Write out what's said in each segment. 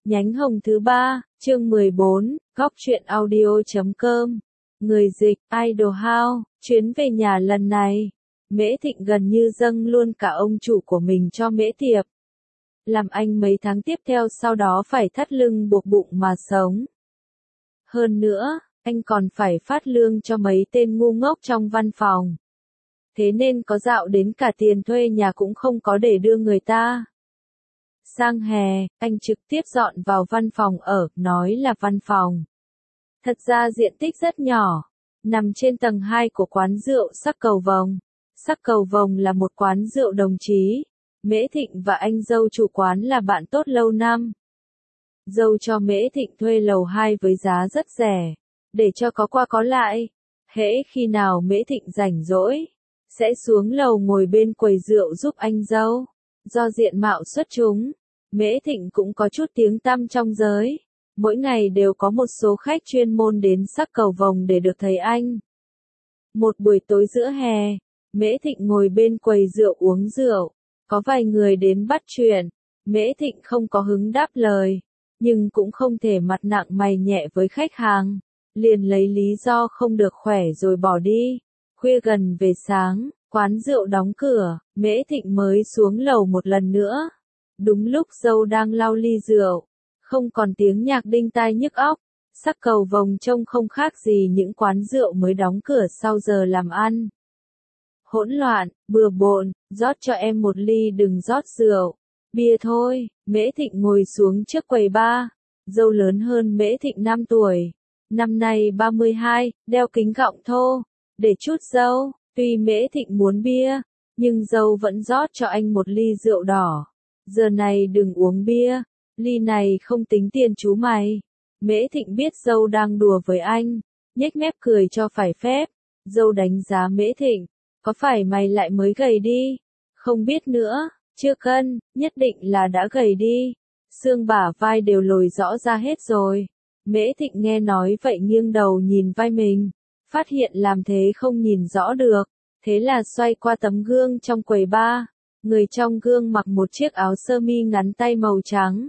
Nhánh hồng thứ 3, chương 14, góc truyện audio.com. Người dịch, Idol House, chuyến về nhà lần này, Mễ Thịnh gần như dâng luôn cả ông chủ của mình cho Mễ Tiệp. Làm anh mấy tháng tiếp theo sau đó phải thắt lưng buộc bụng mà sống. Hơn nữa, anh còn phải phát lương cho mấy tên ngu ngốc trong văn phòng. Thế nên có dạo đến cả tiền thuê nhà cũng không có để đưa người ta. Sang hè, anh trực tiếp dọn vào văn phòng ở, nói là văn phòng. Thật ra diện tích rất nhỏ, nằm trên tầng 2 của quán rượu Sắc Cầu Vồng. Sắc Cầu Vồng là một quán rượu đồng chí. Mễ Thịnh và anh dâu chủ quán là bạn tốt lâu năm. Dâu cho Mễ Thịnh thuê lầu 2 với giá rất rẻ, để cho có qua có lại. Hễ khi nào Mễ Thịnh rảnh rỗi, sẽ xuống lầu ngồi bên quầy rượu giúp anh dâu. Do diện mạo xuất chúng, Mễ Thịnh cũng có chút tiếng tăm trong giới. Mỗi ngày đều có một số khách chuyên môn đến Sắc Cầu Vồng để được thấy anh. Một buổi tối giữa hè, Mễ Thịnh ngồi bên quầy rượu uống rượu. Có vài người đến bắt chuyện. Mễ Thịnh không có hứng đáp lời, nhưng cũng không thể mặt nặng mày nhẹ với khách hàng. Liền lấy lý do không được khỏe rồi bỏ đi. Khuya gần về sáng, quán rượu đóng cửa, Mễ Thịnh mới xuống lầu một lần nữa. Đúng lúc dâu đang lau ly rượu, không còn tiếng nhạc đinh tai nhức óc. Sắc Cầu Vồng trông không khác gì những quán rượu mới đóng cửa sau giờ làm ăn. Hỗn loạn, bừa bộn, rót cho em một ly đừng rót rượu. Bia thôi, Mễ Thịnh ngồi xuống trước quầy bar. Dâu lớn hơn Mễ Thịnh 5 tuổi. Năm nay 32, đeo kính gọng thô. Để chút dâu, tuy Mễ Thịnh muốn bia, nhưng dâu vẫn rót cho anh một ly rượu đỏ. Giờ này đừng uống bia, ly này không tính tiền chú mày. Mễ Thịnh biết dâu đang đùa với anh, nhếch mép cười cho phải phép. Dâu đánh giá Mễ Thịnh, có phải mày lại mới gầy đi? Không biết nữa, chưa cân, nhất định là đã gầy đi. Xương bả vai đều lồi rõ ra hết rồi. Mễ Thịnh nghe nói vậy nghiêng đầu nhìn vai mình, phát hiện làm thế không nhìn rõ được, thế là xoay qua tấm gương trong quầy bar. Người trong gương mặc một chiếc áo sơ mi ngắn tay màu trắng.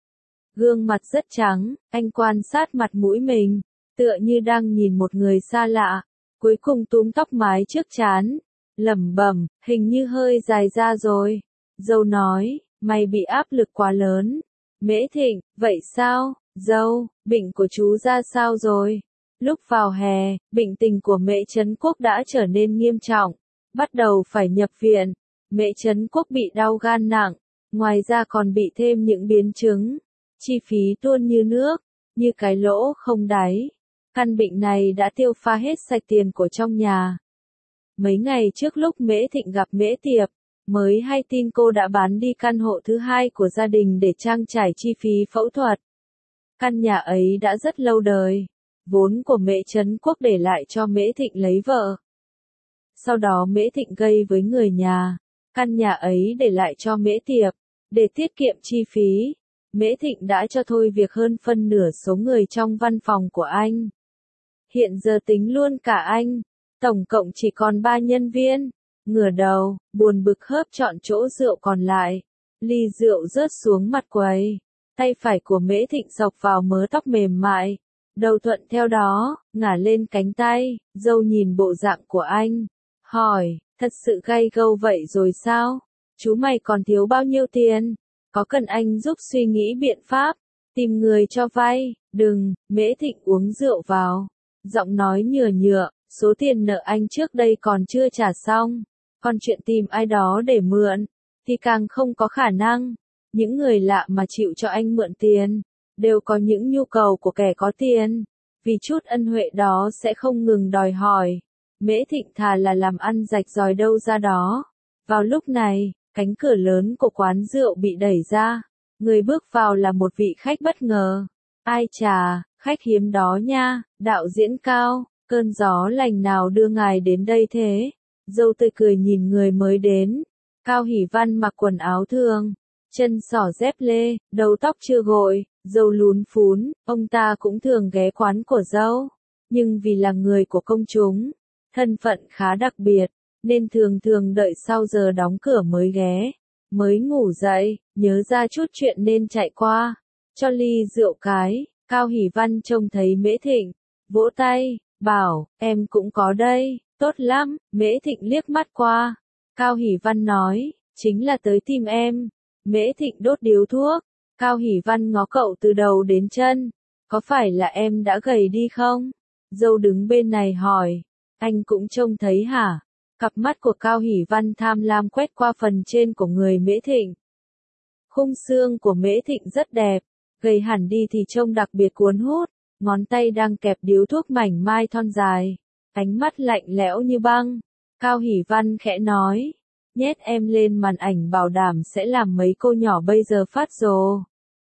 Gương mặt rất trắng, anh quan sát mặt mũi mình, tựa như đang nhìn một người xa lạ. Cuối cùng túm tóc mái trước trán, lẩm bẩm, hình như hơi dài ra rồi. Dâu nói, mày bị áp lực quá lớn. Mễ Thịnh, vậy sao, dâu, bệnh của chú ra sao rồi? Lúc vào hè, bệnh tình của Mễ Trấn Quốc đã trở nên nghiêm trọng, bắt đầu phải nhập viện. Mễ Trấn Quốc bị đau gan nặng, ngoài ra còn bị thêm những biến chứng. Chi phí tuôn như nước, như cái lỗ không đáy. Căn bệnh này đã tiêu pha hết sạch tiền của trong nhà. Mấy ngày trước lúc Mễ Thịnh gặp Mễ Tiệp, mới hay tin cô đã bán đi căn hộ thứ 2 của gia đình để trang trải chi phí phẫu thuật. Căn nhà ấy đã rất lâu đời, vốn của Mễ Trấn Quốc để lại cho Mễ Thịnh lấy vợ. Sau đó Mễ Thịnh gây với người nhà, căn nhà ấy để lại cho Mễ Tiệp, để tiết kiệm chi phí. Mễ Thịnh đã cho thôi việc hơn phân nửa số người trong văn phòng của anh. Hiện giờ tính luôn cả anh, tổng cộng chỉ còn 3 nhân viên. Ngửa đầu, buồn bực hớp chọn chỗ rượu còn lại. Ly rượu rớt xuống mặt quầy. Tay phải của Mễ Thịnh xộc vào mớ tóc mềm mại. Đầu thuận theo đó, ngả lên cánh tay. Dâu nhìn bộ dạng của anh, hỏi, thật sự gay gâu vậy rồi sao? Chú mày còn thiếu bao nhiêu tiền? Có cần anh giúp suy nghĩ biện pháp, tìm người cho vay? Đừng, Mễ Thịnh uống rượu vào. Giọng nói nhựa nhựa, số tiền nợ anh trước đây còn chưa trả xong. Còn chuyện tìm ai đó để mượn, thì càng không có khả năng. Những người lạ mà chịu cho anh mượn tiền, đều có những nhu cầu của kẻ có tiền. Vì chút ân huệ đó sẽ không ngừng đòi hỏi. Mễ Thịnh thà là làm ăn rạch ròi đâu ra đó. Vào lúc này, cánh cửa lớn của quán rượu bị đẩy ra. Người bước vào là một vị khách bất ngờ. Ai chà, khách hiếm đó nha, đạo diễn Cao, cơn gió lành nào đưa ngài đến đây thế? Dâu tươi cười nhìn người mới đến. Cao Hỷ Văn mặc quần áo thường, chân xỏ dép lê, đầu tóc chưa gội, râu lún phún. Ông ta cũng thường ghé quán của dâu, nhưng vì là người của công chúng, thân phận khá đặc biệt, nên thường thường đợi sau giờ đóng cửa mới ghé. Mới ngủ dậy, nhớ ra chút chuyện nên chạy qua. cho ly rượu cái. Cao Hỷ Văn trông thấy Mễ Thịnh, vỗ tay, bảo, em cũng có đây, tốt lắm. Mễ Thịnh liếc mắt qua. Cao Hỷ Văn nói, chính là tới tìm em. Mễ Thịnh đốt điếu thuốc. Cao Hỷ Văn ngó cậu từ đầu đến chân. Có phải là em đã gầy đi không? Dâu đứng bên này hỏi. Anh cũng trông thấy hả? Cặp mắt của Cao Hỷ Văn tham lam quét qua phần trên của người Mễ Thịnh. Khung xương của Mễ Thịnh rất đẹp. Gầy hẳn đi thì trông đặc biệt cuốn hút. Ngón tay đang kẹp điếu thuốc mảnh mai thon dài. Ánh mắt lạnh lẽo như băng. Cao Hỷ Văn khẽ nói. Nhét em lên màn ảnh bảo đảm sẽ làm mấy cô nhỏ bây giờ phát rồ.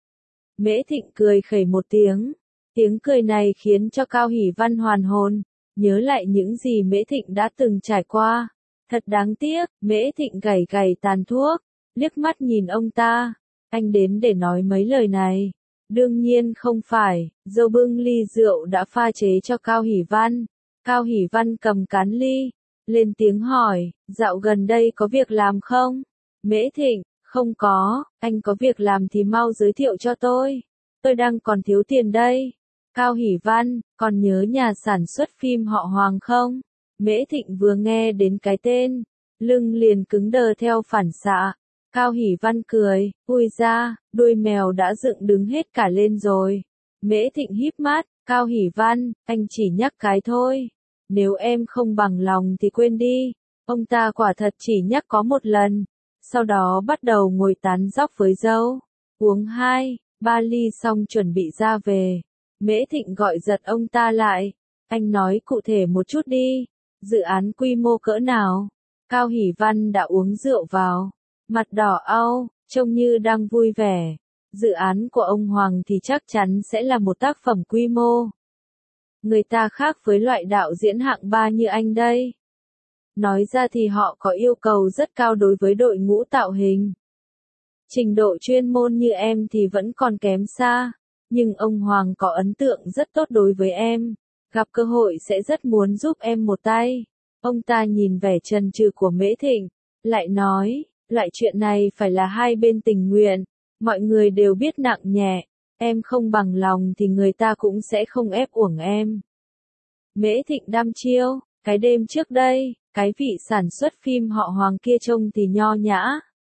Mễ Thịnh cười khẩy một tiếng. Tiếng cười này khiến cho Cao Hỷ Văn hoàn hồn. Nhớ lại những gì Mễ Thịnh đã từng trải qua. Thật đáng tiếc. Mễ Thịnh gảy gảy tàn thuốc. Liếc mắt nhìn ông ta. Anh đến để nói mấy lời này. Đương nhiên không phải. Dâu bưng ly rượu đã pha chế cho Cao Hỷ Văn. Cao Hỷ Văn cầm cán ly. Lên tiếng hỏi, dạo gần đây có việc làm không? Mễ Thịnh, không có, anh có việc làm thì mau giới thiệu cho tôi. Tôi đang còn thiếu tiền đây. Cao Hỷ Văn, còn nhớ nhà sản xuất phim họ Hoàng không? Mễ Thịnh vừa nghe đến cái tên, lưng liền cứng đờ theo phản xạ. Cao Hỷ Văn cười, ui ra, đuôi mèo đã dựng đứng hết cả lên rồi. Mễ Thịnh híp mắt, Cao Hỷ Văn, anh chỉ nhắc cái thôi. Nếu em không bằng lòng thì quên đi. Ông ta quả thật chỉ nhắc có một lần. Sau đó bắt đầu ngồi tán dóc với dâu. Uống 2-3 ly xong chuẩn bị ra về. Mễ Thịnh gọi giật ông ta lại. Anh nói cụ thể một chút đi. Dự án quy mô cỡ nào? Cao Hỷ Văn đã uống rượu vào. Mặt đỏ au, trông như đang vui vẻ. Dự án của ông Hoàng thì chắc chắn sẽ là một tác phẩm quy mô. Người ta khác với loại đạo diễn hạng 3 như anh đây. Nói ra thì họ có yêu cầu rất cao đối với đội ngũ tạo hình. Trình độ chuyên môn như em thì vẫn còn kém xa. Nhưng ông Hoàng có ấn tượng rất tốt đối với em. Gặp cơ hội sẽ rất muốn giúp em một tay. Ông ta nhìn vẻ chần chừ của Mễ Thịnh. Lại nói, loại chuyện này phải là hai bên tình nguyện. Mọi người đều biết nặng nhẹ. Em không bằng lòng thì người ta cũng sẽ không ép uổng em. Mễ Thịnh đăm chiêu, cái đêm trước đây, cái vị sản xuất phim họ Hoàng kia trông thì nho nhã.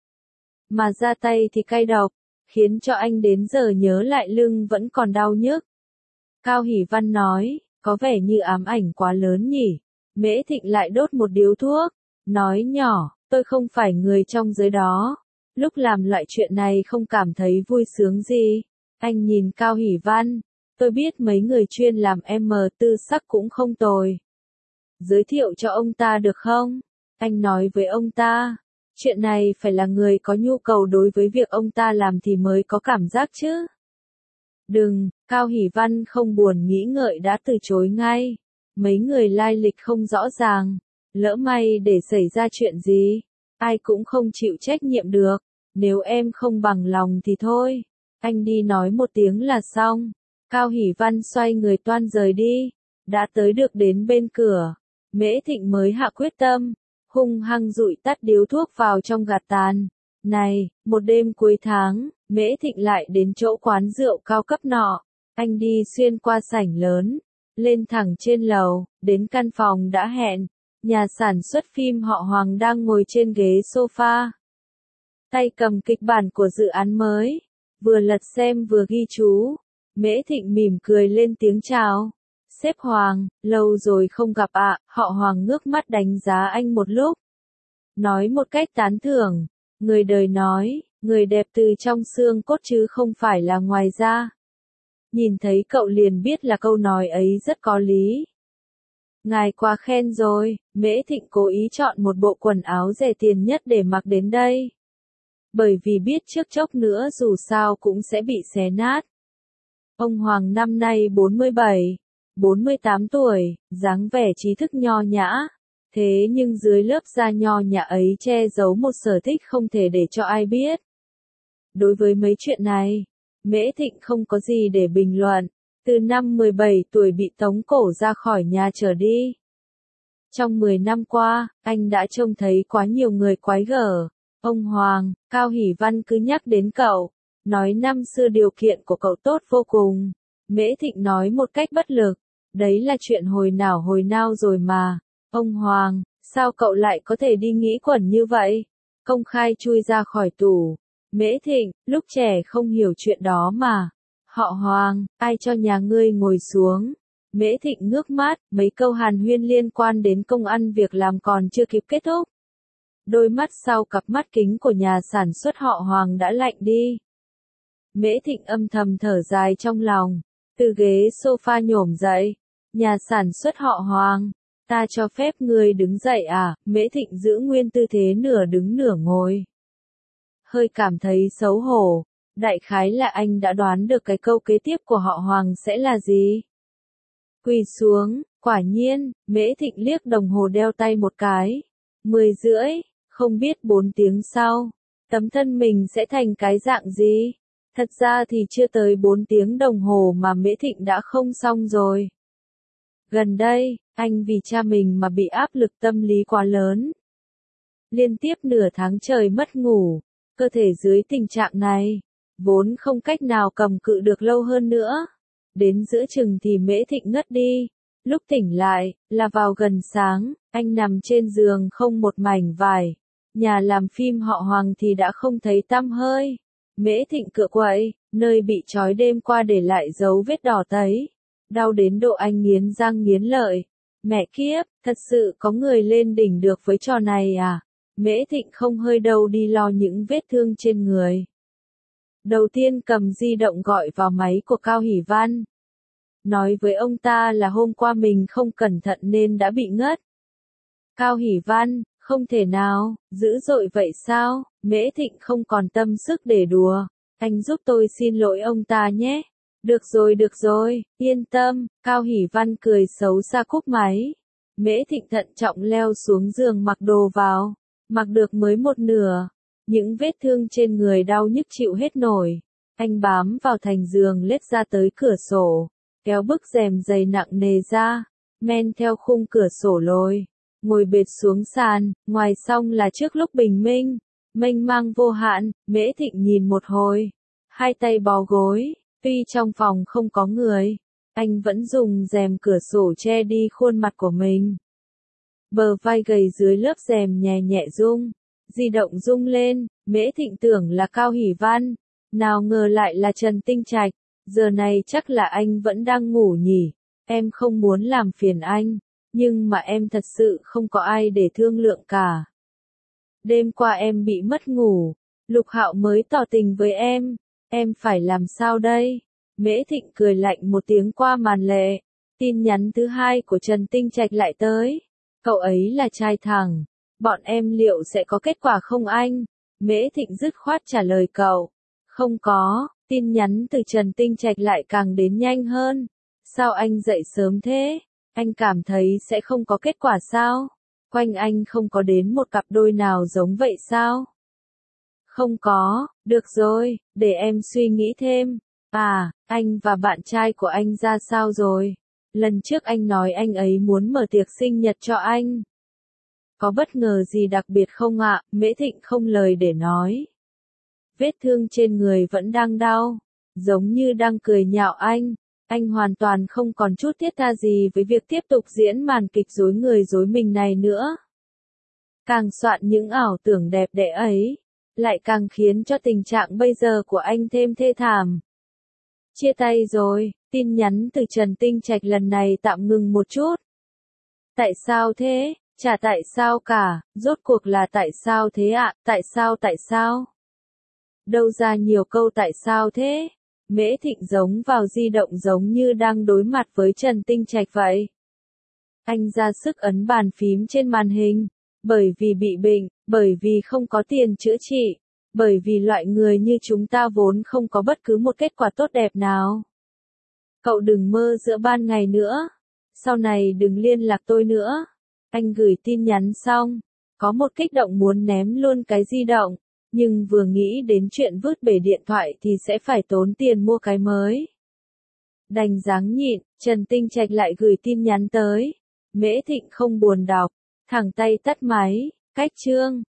Mà ra tay thì cay độc, khiến cho anh đến giờ nhớ lại lưng vẫn còn đau nhức. Cao Hỷ Văn nói, có vẻ như ám ảnh quá lớn nhỉ. Mễ Thịnh lại đốt một điếu thuốc, nói nhỏ, tôi không phải người trong giới đó. Lúc làm loại chuyện này không cảm thấy vui sướng gì. Anh nhìn Cao Hỷ Văn, tôi biết mấy người chuyên làm M4 sắc cũng không tồi. Giới thiệu cho ông ta được không? Anh nói với ông ta, chuyện này phải là người có nhu cầu đối với việc ông ta làm thì mới có cảm giác chứ. Đừng, Cao Hỷ Văn không buồn nghĩ ngợi đã từ chối ngay. Mấy người lai lịch không rõ ràng, lỡ may để xảy ra chuyện gì, ai cũng không chịu trách nhiệm được. Nếu em không bằng lòng thì thôi. Anh đi nói một tiếng là xong. Cao Hỷ Văn xoay người toan rời đi. Đã tới được đến bên cửa. Mễ Thịnh mới hạ quyết tâm. Hung hăng dụi tắt điếu thuốc vào trong gạt tàn. Này, một đêm cuối tháng, Mễ Thịnh lại đến chỗ quán rượu cao cấp nọ. Anh đi xuyên qua sảnh lớn. Lên thẳng trên lầu, đến căn phòng đã hẹn. Nhà sản xuất phim họ Hoàng đang ngồi trên ghế sofa. Tay cầm kịch bản của dự án mới. Vừa lật xem vừa ghi chú. Mễ Thịnh mỉm cười lên tiếng chào. Sếp Hoàng, lâu rồi không gặp ạ. Họ Hoàng ngước mắt đánh giá anh một lúc. Nói một cách tán thưởng. Người đời nói, người đẹp từ trong xương cốt chứ không phải là ngoài da. Nhìn thấy cậu liền biết là câu nói ấy rất có lý. Ngài quá khen rồi. Mễ Thịnh cố ý chọn một bộ quần áo rẻ tiền nhất để mặc đến đây. Bởi vì biết trước chốc nữa dù sao cũng sẽ bị xé nát. Ông Hoàng năm nay 47-48 tuổi, dáng vẻ trí thức nho nhã. Thế nhưng dưới lớp da nho nhã ấy che giấu một sở thích không thể để cho ai biết. Đối với mấy chuyện này, Mễ Thịnh không có gì để bình luận. Từ năm 17 tuổi bị tống cổ ra khỏi nhà trở đi. Trong 10 năm qua, anh đã trông thấy quá nhiều người quái gở. Ông Hoàng, Cao Hỷ Văn cứ nhắc đến cậu. nói năm xưa điều kiện của cậu tốt vô cùng. Mễ Thịnh nói một cách bất lực, đấy là chuyện hồi nào rồi mà. Ông Hoàng, sao cậu lại có thể đi nghĩ quẩn như vậy? Công khai chui ra khỏi tù. Mễ Thịnh, lúc trẻ không hiểu chuyện đó mà. Họ Hoàng, ai cho nhà ngươi ngồi xuống? Mễ Thịnh ngước mắt, mấy câu hàn huyên liên quan đến công ăn việc làm còn chưa kịp kết thúc. Đôi mắt sau cặp mắt kính của nhà sản xuất họ Hoàng đã lạnh đi. Mễ Thịnh âm thầm thở dài trong lòng, từ ghế sofa nhổm dậy. Nhà sản xuất họ Hoàng, ta cho phép ngươi đứng dậy à? Mễ Thịnh giữ nguyên tư thế nửa đứng nửa ngồi. Hơi cảm thấy xấu hổ, đại khái là anh đã đoán được cái câu kế tiếp của họ Hoàng sẽ là gì. Quỳ xuống, quả nhiên, Mễ Thịnh liếc đồng hồ đeo tay một cái. 10:30, không biết 4 tiếng sau, tấm thân mình sẽ thành cái dạng gì. Thật ra thì chưa tới 4 tiếng đồng hồ mà Mễ Thịnh đã không xong rồi. Gần đây, anh vì cha mình mà bị áp lực tâm lý quá lớn. Liên tiếp nửa tháng trời mất ngủ, cơ thể dưới tình trạng này, vốn không cách nào cầm cự được lâu hơn nữa. Đến giữa chừng thì Mễ Thịnh ngất đi. Lúc tỉnh lại, là vào gần sáng, anh nằm trên giường không một mảnh vải. Nhà làm phim họ Hoàng thì đã không thấy tăm hơi. Mễ Thịnh cựa quậy, nơi bị trói đêm qua để lại dấu vết đỏ tấy. Đau đến độ anh nghiến răng nghiến lợi. Mẹ kiếp, thật sự có người lên đỉnh được với trò này à? Mễ Thịnh không hơi đâu đi lo những vết thương trên người. Đầu tiên cầm di động gọi vào máy của Cao Hỷ Văn. Nói với ông ta là hôm qua mình không cẩn thận nên đã bị ngất. Cao Hỷ Văn, không thể nào, dữ dội vậy sao? Mễ Thịnh không còn tâm sức để đùa. Anh giúp tôi xin lỗi ông ta nhé. Được rồi, yên tâm. Cao Hỷ Văn cười xấu xa cúp máy. Mễ Thịnh thận trọng leo xuống giường mặc đồ vào. Mặc được mới một nửa. Những vết thương trên người đau nhức chịu hết nổi. Anh bám vào thành giường lết ra tới cửa sổ. Kéo bức rèm dày nặng nề ra. Men theo khung cửa sổ lồi. Ngồi bệt xuống sàn, ngoài xong là trước lúc bình minh. Mênh mang vô hạn, Mễ Thịnh nhìn một hồi. Hai tay bó gối, tuy trong phòng không có người. Anh vẫn dùng rèm cửa sổ che đi khuôn mặt của mình. Bờ vai gầy dưới lớp rèm nhẹ nhẹ rung. Di động rung lên, Mễ Thịnh tưởng là Cao Hỷ Văn. Nào ngờ lại là Trần Tinh Trạch. Giờ này chắc là anh vẫn đang ngủ nhỉ. Em không muốn làm phiền anh. Nhưng mà em thật sự không có ai để thương lượng cả. Đêm qua em bị mất ngủ. Lục Hạo mới tỏ tình với em. Em phải làm sao đây? Mễ Thịnh cười lạnh một tiếng qua màn lệ. Tin nhắn thứ hai của Trần Tinh Trạch lại tới. Cậu ấy là trai thẳng. Bọn em liệu sẽ có kết quả không anh? Mễ Thịnh dứt khoát trả lời cậu. Không có. Tin nhắn từ Trần Tinh Trạch lại càng đến nhanh hơn. Sao anh dậy sớm thế? Anh cảm thấy sẽ không có kết quả sao? Quanh anh không có đến một cặp đôi nào giống vậy sao? Không có, được rồi, để em suy nghĩ thêm. À, anh và bạn trai của anh ra sao rồi? Lần trước anh nói anh ấy muốn mở tiệc sinh nhật cho anh. Có bất ngờ gì đặc biệt không ạ? Mễ Thịnh không lời để nói. Vết thương trên người vẫn đang đau, giống như đang cười nhạo anh. Anh hoàn toàn không còn chút thiết tha gì với việc tiếp tục diễn màn kịch dối người dối mình này nữa. Càng soạn những ảo tưởng đẹp đẽ ấy, lại càng khiến cho tình trạng bây giờ của anh thêm thê thảm. Chia tay rồi, tin nhắn từ Trần Tinh Trạch lần này tạm ngừng một chút. Tại sao thế? Chả tại sao cả, rốt cuộc là tại sao thế ạ? Tại sao? Đâu ra nhiều câu tại sao thế? Mễ Thịnh giống vào di động giống như đang đối mặt với Trần Tinh Trạch vậy. Anh ra sức ấn bàn phím trên màn hình. Bởi vì bị bệnh, bởi vì không có tiền chữa trị, bởi vì loại người như chúng ta vốn không có bất cứ một kết quả tốt đẹp nào. Cậu đừng mơ giữa ban ngày nữa. Sau này đừng liên lạc tôi nữa. Anh gửi tin nhắn xong, có một kích động muốn ném luôn cái di động. Nhưng vừa nghĩ đến chuyện vứt bể điện thoại thì sẽ phải tốn tiền mua cái mới. Đành dáng nhịn, Trần Tinh Trạch lại gửi tin nhắn tới. Mễ Thịnh không buồn đọc, thẳng tay tắt máy, cách chương.